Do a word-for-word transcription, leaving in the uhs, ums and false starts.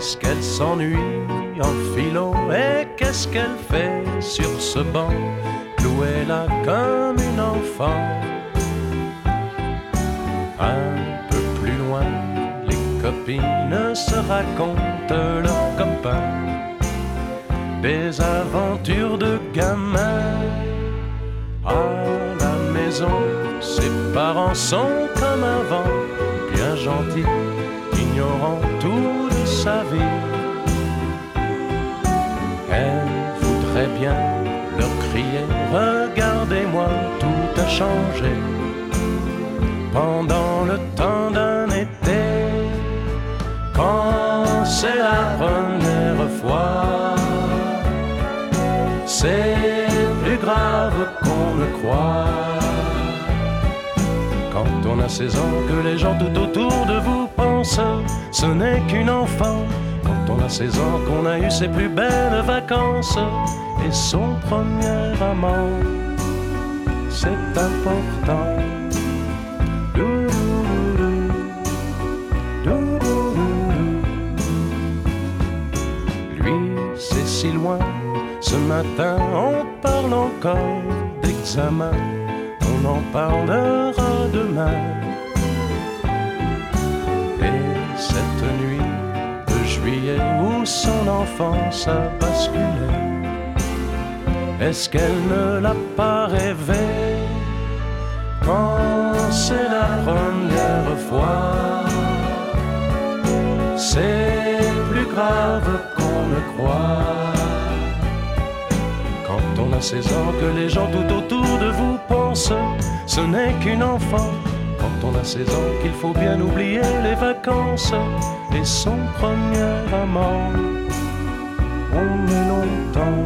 Est-ce qu'elle s'ennuie en philo? Et qu'est-ce qu'elle fait sur ce banc, clouée là comme une enfant? Un peu plus loin, les copines se racontent leurs copains, des aventures de gamins. À la maison, ses parents sont comme un vent, bien gentils, ignorant tout de sa vie. Elle voudrait bien leur crier: regardez-moi, tout a changé. Pendant le temps d'un été, quand c'est la première fois, c'est plus grave qu'on ne croit. Quand on a seize ans, que les gens tout autour de vous pensent, ce n'est qu'une enfant. Quand on a seize ans, qu'on a eu ses plus belles vacances et son premier amant, c'est important. Lui, c'est si loin. Ce matin, on parle encore d'examen, on en parlera demain. Et cette nuit de juillet où son enfance a basculé, est-ce qu'elle ne l'a pas rêvé? Quand c'est la première fois, c'est plus grave qu'on ne croit. Quand on a seize ans, que les gens tout autour de vous pensent, ce n'est qu'une enfant. Quand on a seize ans, qu'il faut bien oublier les vacances et son premier amant. On met longtemps